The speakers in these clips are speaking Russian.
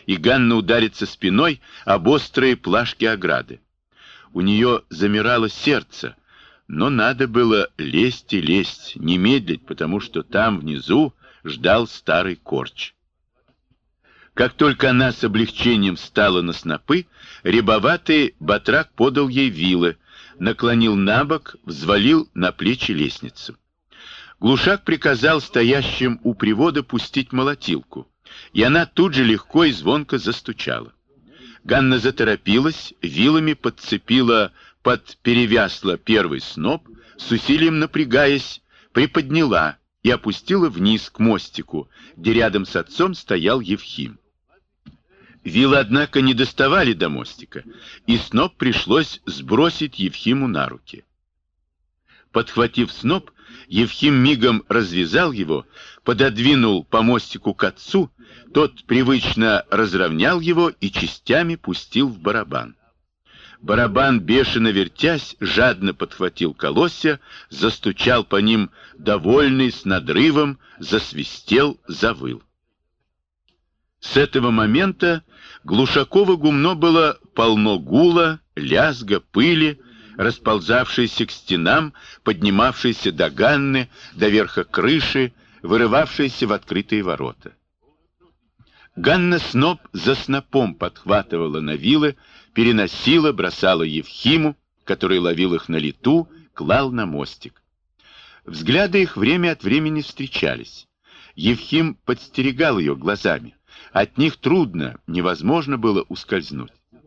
и Ганна ударится спиной об острые плашки ограды. У нее замирало сердце, но надо было лезть и лезть, не медлить, потому что там внизу ждал старый корч. Как только она с облегчением встала на снопы, рябоватый батрак подал ей вилы, наклонил набок, взвалил на плечи лестницу. Глушак приказал стоящим у привода пустить молотилку, и она тут же легко и звонко застучала. Ганна заторопилась, вилами подцепила под перевясло первый сноп, с усилием напрягаясь, приподняла и опустила вниз к мостику, где рядом с отцом стоял Евхим. Вилы, однако, не доставали до мостика, и сноп пришлось сбросить Евхиму на руки. Подхватив сноп, Евхим мигом развязал его, пододвинул по мостику к отцу, тот привычно разровнял его и частями пустил в барабан. Барабан, бешено вертясь, жадно подхватил колосья, застучал по ним довольный, с надрывом, засвистел, завыл. С этого момента Глушаково гумно было полно гула, лязга, пыли, расползавшейся к стенам, поднимавшейся до Ганны, до верха крыши, вырывавшейся в открытые ворота. Ганна сноп за снопом подхватывала на вилы, переносила, бросала Евхиму, который ловил их на лету, клал на мостик. Взгляды их время от времени встречались. Евхим подстерегал ее глазами. От них трудно, невозможно было ускользнуть.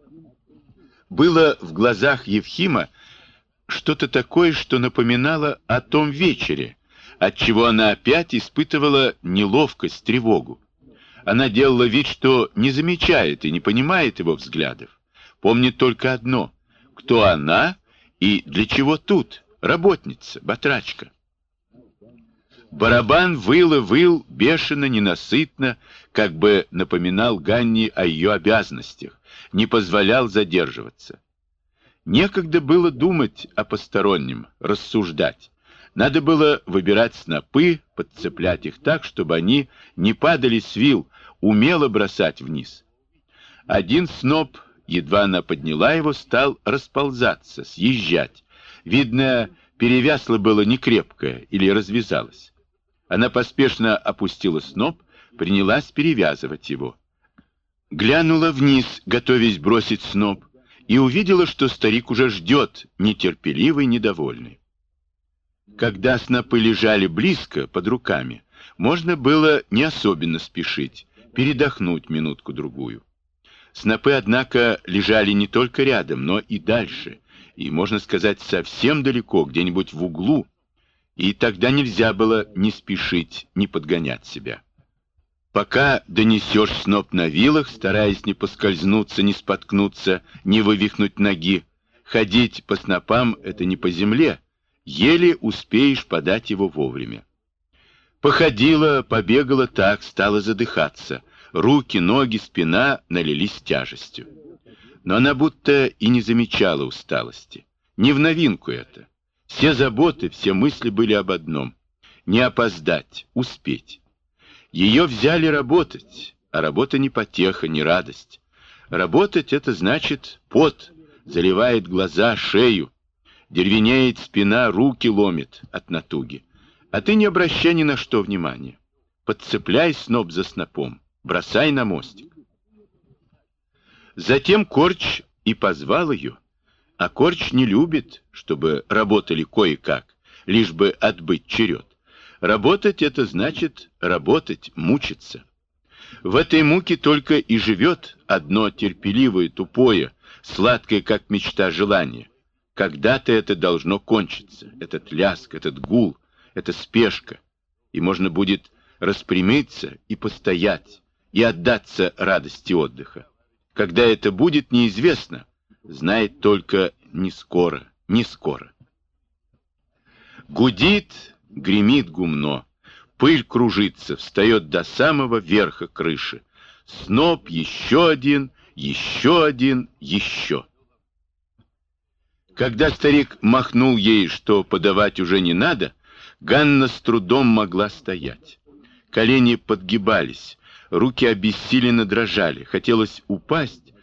Было в глазах Евхима что-то такое, что напоминало о том вечере, отчего она опять испытывала неловкость, тревогу. Она делала вид, что не замечает и не понимает его взглядов. Помнит только одно: кто она и для чего тут, работница, батрачка. Барабан выл и выл, бешено, ненасытно, как бы напоминал Ганне о ее обязанностях, не позволял задерживаться. Некогда было думать о постороннем, рассуждать. Надо было выбирать снопы, подцеплять их так, чтобы они не падали с вил, умело бросать вниз. Один сноп, едва она подняла его, стал расползаться, съезжать. Видно, перевясло было некрепкое или развязалось. Она поспешно опустила сноп, принялась перевязывать его. Глянула вниз, готовясь бросить сноп, и увидела, что старик уже ждет, нетерпеливый, недовольный. Когда снопы лежали близко, под руками, можно было не особенно спешить, передохнуть минутку-другую. Снопы, однако, лежали не только рядом, но и дальше, и, можно сказать, совсем далеко, где-нибудь в углу, и тогда нельзя было ни спешить, ни подгонять себя. Пока донесешь сноп на вилах, стараясь не поскользнуться, не споткнуться, не вывихнуть ноги, ходить по снопам — это не по земле, еле успеешь подать его вовремя. Походила, побегала так, стала задыхаться, руки, ноги, спина налились тяжестью. Но она будто и не замечала усталости. Не в новинку это. Все заботы, все мысли были об одном — не опоздать, успеть. Ее взяли работать, а работа не потеха, не радость. Работать — это значит пот, заливает глаза, шею, деревенеет спина, руки ломит от натуги. А ты не обращай ни на что внимания. Подцепляй сноп за снопом, бросай на мостик. Затем Корч и позвал ее. А Корч не любит, чтобы работали кое-как, лишь бы отбыть черед. Работать — это значит работать, мучиться. В этой муке только и живет одно терпеливое, тупое, сладкое, как мечта, желание. Когда-то это должно кончиться, этот лязг, этот гул, эта спешка, и можно будет распрямиться и постоять, и отдаться радости отдыха. Когда это будет, неизвестно, знает только не скоро, не скоро. Гудит, гремит гумно, пыль кружится, встает до самого верха крыши. Сноп еще один, еще один, еще. Когда старик махнул ей, что подавать уже не надо, Ганна с трудом могла стоять. Колени подгибались, руки обессиленно дрожали, хотелось упасть,